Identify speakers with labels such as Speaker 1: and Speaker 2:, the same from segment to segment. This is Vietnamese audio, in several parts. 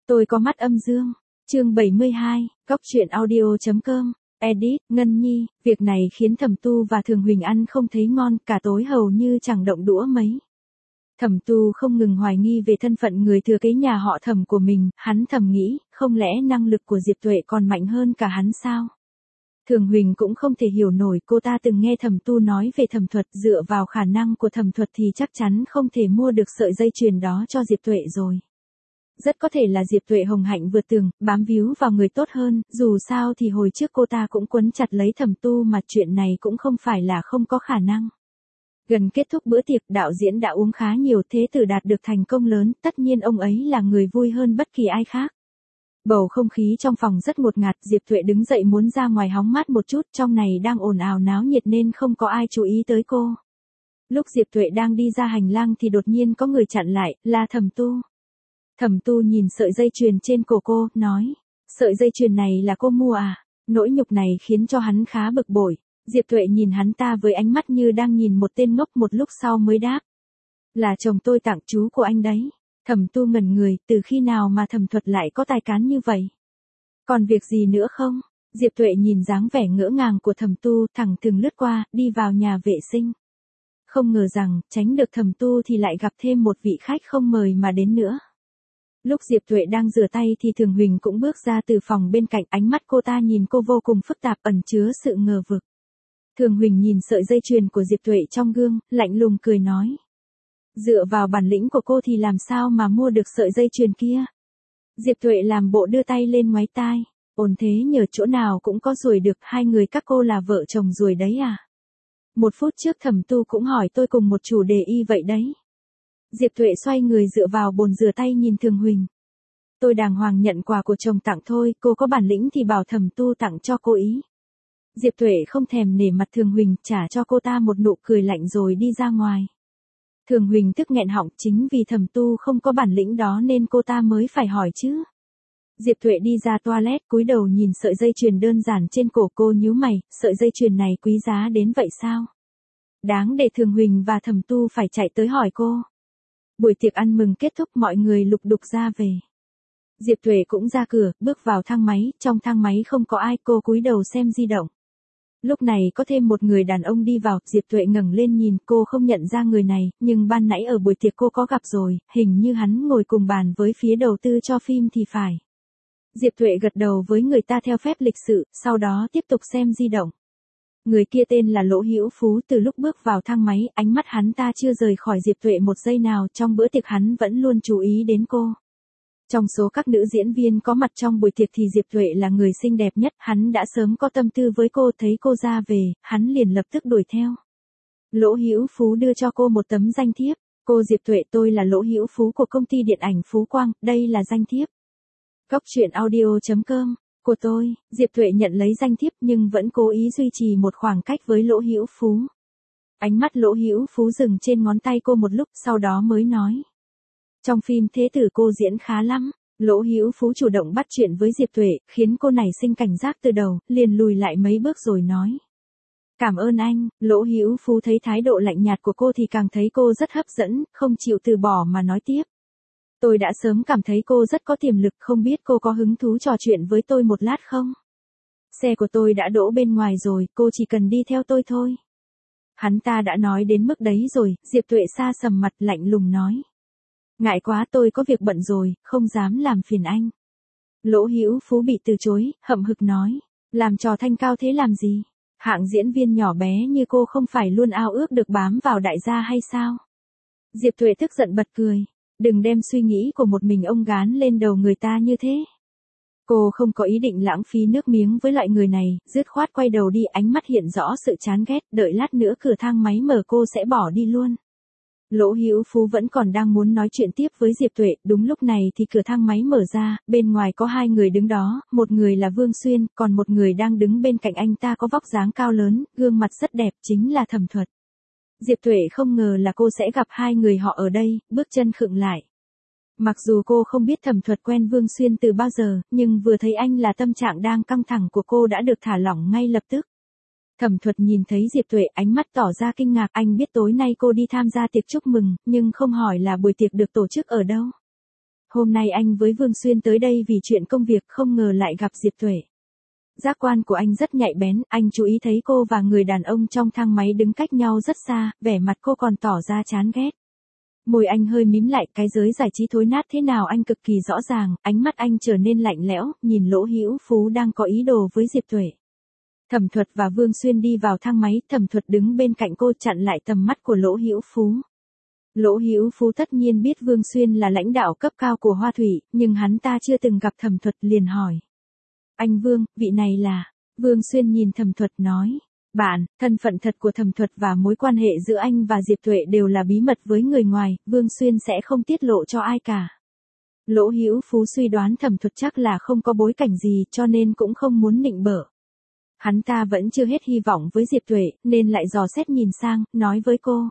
Speaker 1: Tôi có mắt âm dương. Chương 72, Góc truyện audio.com. Edit, Ngân Nhi, việc này khiến Thẩm Tu và Thường Huỳnh ăn không thấy ngon, cả tối hầu như chẳng động đũa mấy. Thẩm Tu không ngừng hoài nghi về thân phận người thừa kế nhà họ Thẩm của mình, hắn thầm nghĩ, không lẽ năng lực của Diệp Tuệ còn mạnh hơn cả hắn sao? Thường Huỳnh cũng không thể hiểu nổi, cô ta từng nghe Thẩm Tu nói về thẩm thuật, dựa vào khả năng của thẩm thuật thì chắc chắn không thể mua được sợi dây chuyền đó cho Diệp Tuệ rồi. Rất có thể là Diệp Tuệ hồng hạnh vượt tường, bám víu vào người tốt hơn, dù sao thì hồi trước cô ta cũng quấn chặt lấy Thẩm Tu mà chuyện này cũng không phải là không có khả năng. Gần kết thúc bữa tiệc, đạo diễn đã uống khá nhiều, thế tử đạt được thành công lớn, tất nhiên ông ấy là người vui hơn bất kỳ ai khác. Bầu không khí trong phòng rất ngột ngạt, Diệp Tuệ đứng dậy muốn ra ngoài hóng mát một chút, trong này đang ồn ào náo nhiệt nên không có ai chú ý tới cô. Lúc Diệp Tuệ đang đi ra hành lang thì đột nhiên có người chặn lại, là Thẩm Tu. Thẩm Tu nhìn sợi dây chuyền trên cổ cô, nói, sợi dây chuyền này là cô mua à? Nỗi nhục này khiến cho hắn khá bực bội. Diệp Tuệ nhìn hắn ta với ánh mắt như đang nhìn một tên ngốc, một lúc sau mới đáp. Là chồng tôi tặng chú của anh đấy. Thẩm Tu ngẩn người, từ khi nào mà thẩm thuật lại có tài cán như vậy? Còn việc gì nữa không? Diệp Tuệ nhìn dáng vẻ ngỡ ngàng của Thẩm Tu, thẳng thừng lướt qua, đi vào nhà vệ sinh. Không ngờ rằng, tránh được Thẩm Tu thì lại gặp thêm một vị khách không mời mà đến nữa. Lúc Diệp Tuệ đang rửa tay thì Thường Huỳnh cũng bước ra từ phòng bên cạnh, ánh mắt cô ta nhìn cô vô cùng phức tạp, ẩn chứa sự ngờ vực. Thường Huỳnh nhìn sợi dây chuyền của Diệp Tuệ trong gương, lạnh lùng cười nói. Dựa vào bản lĩnh của cô thì làm sao mà mua được sợi dây chuyền kia? Diệp Tuệ làm bộ đưa tay lên ngoáy tai. Ổn thế nhờ chỗ nào cũng có ruồi được, hai người các cô là vợ chồng ruồi đấy à? Một phút trước Thẩm Tu cũng hỏi tôi cùng một chủ đề y vậy đấy. Diệp Tuệ xoay người dựa vào bồn rửa tay nhìn Thường Huỳnh. Tôi đàng hoàng nhận quà của chồng tặng thôi, cô có bản lĩnh thì bảo Thẩm Tu tặng cho cô ý. Diệp Tuệ không thèm nể mặt Thường Huỳnh, trả cho cô ta một nụ cười lạnh rồi đi ra ngoài. Thường Huỳnh tức nghẹn họng, chính vì Thẩm Tu không có bản lĩnh đó nên cô ta mới phải hỏi chứ. Diệp Tuệ đi ra toilet, cúi đầu nhìn sợi dây chuyền đơn giản trên cổ cô, nhíu mày, sợi dây chuyền này quý giá đến vậy sao? Đáng để Thường Huỳnh và Thẩm Tu phải chạy tới hỏi cô. Buổi tiệc ăn mừng kết thúc, mọi người lục đục ra về. Diệp Tuệ cũng ra cửa, bước vào thang máy, trong thang máy không có ai, cô cúi đầu xem di động. Lúc này có thêm một người đàn ông đi vào, Diệp Tuệ ngẩng lên nhìn, cô không nhận ra người này, nhưng ban nãy ở buổi tiệc cô có gặp rồi, hình như hắn ngồi cùng bàn với phía đầu tư cho phim thì phải. Diệp Tuệ gật đầu với người ta theo phép lịch sự, sau đó tiếp tục xem di động. Người kia tên là Lỗ Hữu Phú, từ lúc bước vào thang máy, ánh mắt hắn ta chưa rời khỏi Diệp Tuệ một giây nào, trong bữa tiệc hắn vẫn luôn chú ý đến cô. Trong số các nữ diễn viên có mặt trong buổi tiệc thì Diệp Tuệ là người xinh đẹp nhất, hắn đã sớm có tâm tư với cô, thấy cô ra về, hắn liền lập tức đuổi theo. Lỗ Hữu Phú đưa cho cô một tấm danh thiếp, cô Diệp Tuệ, tôi là Lỗ Hữu Phú của công ty điện ảnh Phú Quang, đây là danh thiếp. Góc truyện audio.com, của tôi. Diệp Tuệ nhận lấy danh thiếp nhưng vẫn cố ý duy trì một khoảng cách với Lỗ Hữu Phú. Ánh mắt Lỗ Hữu Phú dừng trên ngón tay cô một lúc, sau đó mới nói. Trong phim Thế Tử cô diễn khá lắm. Lỗ Hữu Phú chủ động bắt chuyện với Diệp Tuệ, khiến cô nảy sinh cảnh giác từ đầu, liền lùi lại mấy bước rồi nói. Cảm ơn anh. Lỗ Hữu Phú thấy thái độ lạnh nhạt của cô thì càng thấy cô rất hấp dẫn, không chịu từ bỏ mà nói tiếp. Tôi đã sớm cảm thấy cô rất có tiềm lực, không biết cô có hứng thú trò chuyện với tôi một lát không? Xe của tôi đã đỗ bên ngoài rồi, cô chỉ cần đi theo tôi thôi. Hắn ta đã nói đến mức đấy rồi, Diệp Tuệ xa sầm mặt, lạnh lùng nói. Ngại quá, tôi có việc bận rồi, không dám làm phiền anh. Lỗ Hữu Phú bị từ chối, hậm hực nói. Làm trò thanh cao thế làm gì? Hạng diễn viên nhỏ bé như cô không phải luôn ao ước được bám vào đại gia hay sao? Diệp Tuệ tức giận bật cười. Đừng đem suy nghĩ của một mình ông gán lên đầu người ta như thế. Cô không có ý định lãng phí nước miếng với loại người này, dứt khoát quay đầu đi, ánh mắt hiện rõ sự chán ghét, đợi lát nữa cửa thang máy mở cô sẽ bỏ đi luôn. Lỗ Hữu Phú vẫn còn đang muốn nói chuyện tiếp với Diệp Tuệ, đúng lúc này thì cửa thang máy mở ra, bên ngoài có hai người đứng đó, một người là Vương Xuyên, còn một người đang đứng bên cạnh anh ta có vóc dáng cao lớn, gương mặt rất đẹp, chính là Thẩm Thuật. Diệp Tuệ không ngờ là cô sẽ gặp hai người họ ở đây, bước chân khựng lại. Mặc dù cô không biết Thẩm Thuật quen Vương Xuyên từ bao giờ, nhưng vừa thấy anh là tâm trạng đang căng thẳng của cô đã được thả lỏng ngay lập tức. Thẩm Thuật nhìn thấy Diệp Tuệ, ánh mắt tỏ ra kinh ngạc, anh biết tối nay cô đi tham gia tiệc chúc mừng, nhưng không hỏi là buổi tiệc được tổ chức ở đâu. Hôm nay anh với Vương Xuyên tới đây vì chuyện công việc, không ngờ lại gặp Diệp Tuệ. Giác quan của anh rất nhạy bén, anh chú ý thấy cô và người đàn ông trong thang máy đứng cách nhau rất xa, vẻ mặt cô còn tỏ ra chán ghét. Môi anh hơi mím lại, cái giới giải trí thối nát thế nào anh cực kỳ rõ ràng, ánh mắt anh trở nên lạnh lẽo, nhìn Lỗ Hữu Phú đang có ý đồ với Diệp Tuệ. Thẩm Thuật và Vương Xuyên đi vào thang máy, Thẩm Thuật đứng bên cạnh cô chặn lại tầm mắt của Lỗ Hữu Phú. Lỗ Hữu Phú tất nhiên biết Vương Xuyên là lãnh đạo cấp cao của Hoa Thủy, nhưng hắn ta chưa từng gặp Thẩm Thuật liền hỏi. Anh Vương, vị này là... Vương Xuyên nhìn Thẩm Thuật nói. Bạn, thân phận thật của Thẩm Thuật và mối quan hệ giữa anh và Diệp Tuệ đều là bí mật với người ngoài, Vương Xuyên sẽ không tiết lộ cho ai cả. Lỗ Hữu Phú suy đoán Thẩm Thuật chắc là không có bối cảnh gì cho nên cũng không muốn nịnh bợ. Hắn ta vẫn chưa hết hy vọng với Diệp Tuệ, nên lại dò xét nhìn sang, nói với cô.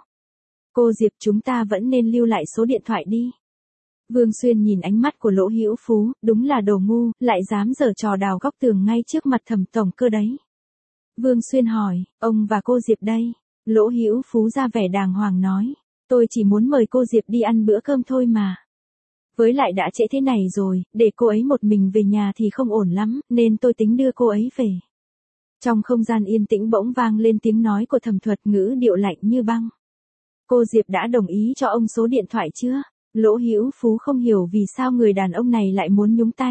Speaker 1: Cô Diệp, chúng ta vẫn nên lưu lại số điện thoại đi. Vương Xuyên nhìn ánh mắt của Lỗ Hữu Phú, đúng là đồ ngu, lại dám giở trò đào góc tường ngay trước mặt Thẩm tổng cơ đấy. Vương Xuyên hỏi, ông và cô Diệp đây. Lỗ Hữu Phú ra vẻ đàng hoàng nói, tôi chỉ muốn mời cô Diệp đi ăn bữa cơm thôi mà. Với lại đã trễ thế này rồi, để cô ấy một mình về nhà thì không ổn lắm, nên tôi tính đưa cô ấy về. Trong không gian yên tĩnh bỗng vang lên tiếng nói của Thẩm Thuật, ngữ điệu lạnh như băng. Cô Diệp đã đồng ý cho ông số điện thoại chưa? Lỗ Hữu Phú không hiểu vì sao người đàn ông này lại muốn nhúng tay.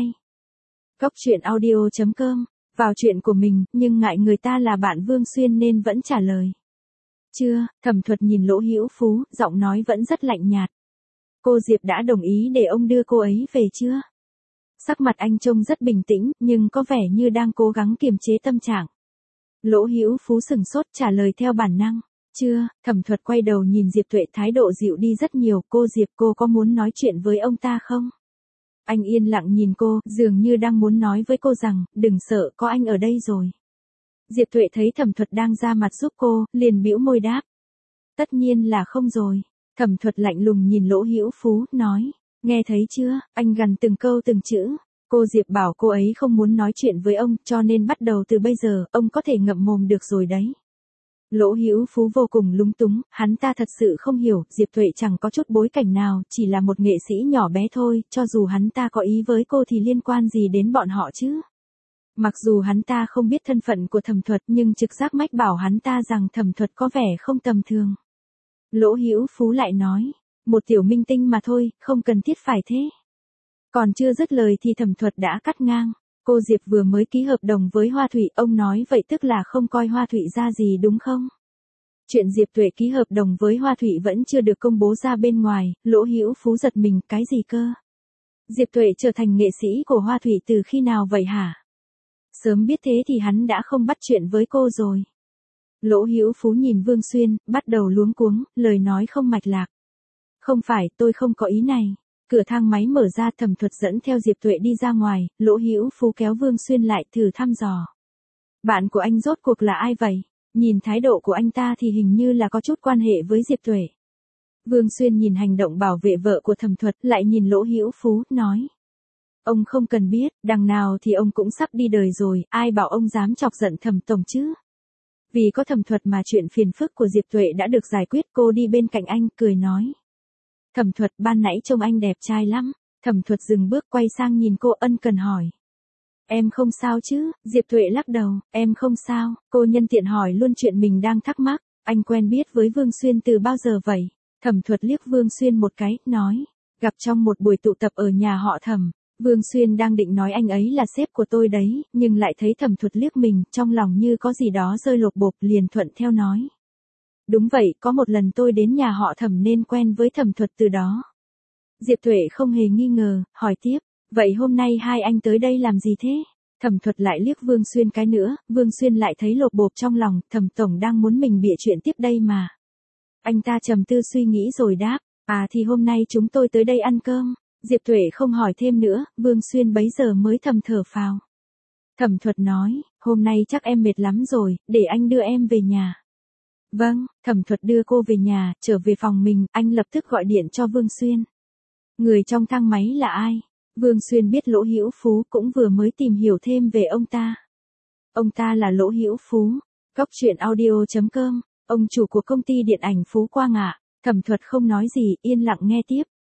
Speaker 1: Cốc truyện audio.com, vào chuyện của mình, nhưng ngại người ta là bạn Vương Xuyên nên vẫn trả lời. Chưa, Thẩm Thuật nhìn Lỗ Hữu Phú, giọng nói vẫn rất lạnh nhạt. Cô Diệp đã đồng ý để ông đưa cô ấy về chưa? Sắc mặt anh trông rất bình tĩnh, nhưng có vẻ như đang cố gắng kiềm chế tâm trạng. Lỗ Hữu Phú sừng sốt trả lời theo bản năng. Chưa, Thẩm Thuật quay đầu nhìn Diệp Tuệ, thái độ dịu đi rất nhiều. Cô Diệp, cô có muốn nói chuyện với ông ta không? Anh yên lặng nhìn cô, dường như đang muốn nói với cô rằng, đừng sợ, có anh ở đây rồi. Diệp Tuệ thấy Thẩm Thuật đang ra mặt giúp cô, liền bĩu môi đáp. Tất nhiên là không rồi. Thẩm Thuật lạnh lùng nhìn Lỗ Hữu Phú, nói. Nghe thấy chưa, anh gằn từng câu từng chữ. Cô Diệp bảo cô ấy không muốn nói chuyện với ông, cho nên bắt đầu từ bây giờ, ông có thể ngậm mồm được rồi đấy. Lỗ Hữu Phú vô cùng lúng túng, hắn ta thật sự không hiểu, Diệp Tuệ chẳng có chút bối cảnh nào, chỉ là một nghệ sĩ nhỏ bé thôi, cho dù hắn ta có ý với cô thì liên quan gì đến bọn họ chứ. Mặc dù hắn ta không biết thân phận của Thẩm Thuật nhưng trực giác mách bảo hắn ta rằng Thẩm Thuật có vẻ không tầm thường. Lỗ Hữu Phú lại nói, một tiểu minh tinh mà thôi, không cần thiết phải thế. Còn chưa dứt lời thì Thẩm Thuật đã cắt ngang. Cô Diệp vừa mới ký hợp đồng với Hoa Thủy, ông nói vậy tức là không coi Hoa Thủy ra gì đúng không? Chuyện Diệp Tuệ ký hợp đồng với Hoa Thủy vẫn chưa được công bố ra bên ngoài, Lỗ Hữu Phú giật mình, cái gì cơ? Diệp Tuệ trở thành nghệ sĩ của Hoa Thủy từ khi nào vậy hả? Sớm biết thế thì hắn đã không bắt chuyện với cô rồi. Lỗ Hữu Phú nhìn Vương Xuyên, bắt đầu luống cuống, lời nói không mạch lạc. Không phải, tôi không có ý này. Cửa thang máy mở ra, Thẩm Thuật dẫn theo Diệp Tuệ đi ra ngoài, Lỗ Hữu Phú kéo Vương Xuyên lại thử thăm dò. Bạn của anh rốt cuộc là ai vậy? Nhìn thái độ của anh ta thì hình như là có chút quan hệ với Diệp Tuệ. Vương Xuyên nhìn hành động bảo vệ vợ của Thẩm Thuật, lại nhìn Lỗ Hữu Phú, nói. Ông không cần biết, đằng nào thì ông cũng sắp đi đời rồi, ai bảo ông dám chọc giận Thẩm tổng chứ? Vì có Thẩm Thuật mà chuyện phiền phức của Diệp Tuệ đã được giải quyết, cô đi bên cạnh anh, cười nói. Thẩm Thuật, ban nãy trông anh đẹp trai lắm. Thẩm Thuật dừng bước quay sang nhìn cô, ân cần hỏi. Em không sao chứ? Diệp Tuệ lắc đầu, em không sao. Cô nhân tiện hỏi luôn chuyện mình đang thắc mắc. Anh quen biết với Vương Xuyên từ bao giờ vậy? Thẩm Thuật liếc Vương Xuyên một cái, nói. Gặp trong một buổi tụ tập ở nhà họ Thẩm. Vương Xuyên đang định nói anh ấy là sếp của tôi đấy, nhưng lại thấy Thẩm Thuật liếc mình, trong lòng như có gì đó rơi lột bột, liền thuận theo nói. Đúng vậy, có một lần tôi đến nhà họ Thẩm nên quen với Thẩm Thuật từ đó. Diệp Tuệ không hề nghi ngờ, hỏi tiếp, vậy hôm nay hai anh tới đây làm gì thế? Thẩm Thuật lại liếc Vương Xuyên cái nữa, Vương Xuyên lại thấy lột bột trong lòng, Thẩm tổng đang muốn mình bịa chuyện tiếp đây mà. Anh ta trầm tư suy nghĩ rồi đáp, thì hôm nay chúng tôi tới đây ăn cơm. Diệp Tuệ không hỏi thêm nữa, Vương Xuyên bấy giờ mới thầm thở phào. Thẩm Thuật nói, hôm nay chắc em mệt lắm rồi, để anh đưa em về nhà. Vâng, Thẩm Thuật đưa cô về nhà, trở về phòng mình, anh lập tức gọi điện cho Vương Xuyên. Người trong thang máy là ai? Vương Xuyên biết Lỗ Hữu Phú, cũng vừa mới tìm hiểu thêm về ông ta. Ông ta là Lỗ Hữu Phú. Cốc truyện audio.com, ông chủ của công ty điện ảnh Phú Quang ạ. Thẩm Thuật không nói gì, yên lặng nghe tiếp.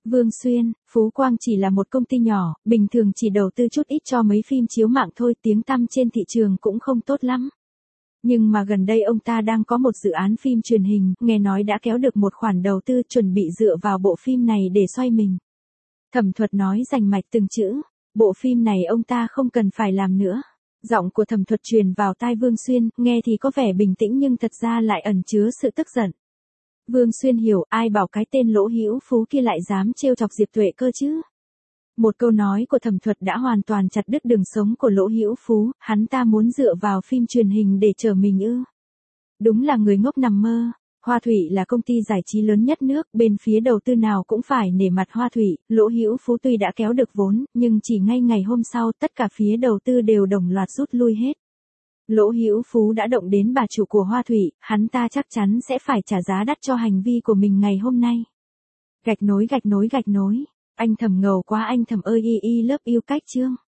Speaker 1: Vương Xuyên, Phú Quang chỉ là một công ty nhỏ, bình thường chỉ đầu tư chút ít cho mấy phim chiếu mạng thôi, tiếng tăm trên thị trường cũng không tốt lắm. Nhưng mà gần đây ông ta đang có một dự án phim truyền hình, nghe nói đã kéo được một khoản đầu tư, chuẩn bị dựa vào bộ phim này để xoay mình. Thẩm Thuật nói rành mạch từng chữ, bộ phim này ông ta không cần phải làm nữa. Giọng của Thẩm Thuật truyền vào tai Vương Xuyên, nghe thì có vẻ bình tĩnh nhưng thật ra lại ẩn chứa sự tức giận. Vương Xuyên hiểu, ai bảo cái tên Lỗ Hữu Phú kia lại dám trêu chọc Diệp Tuệ cơ chứ. Một câu nói của Thẩm Thuật đã hoàn toàn chặt đứt đường sống của Lỗ Hữu Phú, hắn ta muốn dựa vào phim truyền hình để trở mình ư? Đúng là người ngốc nằm mơ. Hoa Thủy là công ty giải trí lớn nhất nước, bên phía đầu tư nào cũng phải nể mặt Hoa Thủy. Lỗ Hữu Phú tuy đã kéo được vốn, nhưng chỉ ngay ngày hôm sau tất cả phía đầu tư đều đồng loạt rút lui hết. Lỗ Hữu Phú đã động đến bà chủ của Hoa Thủy, hắn ta chắc chắn sẽ phải trả giá đắt cho hành vi của mình ngày hôm nay. Gạch nối. Anh Thẩm ngầu quá, anh Thẩm ơi, love you cách chương.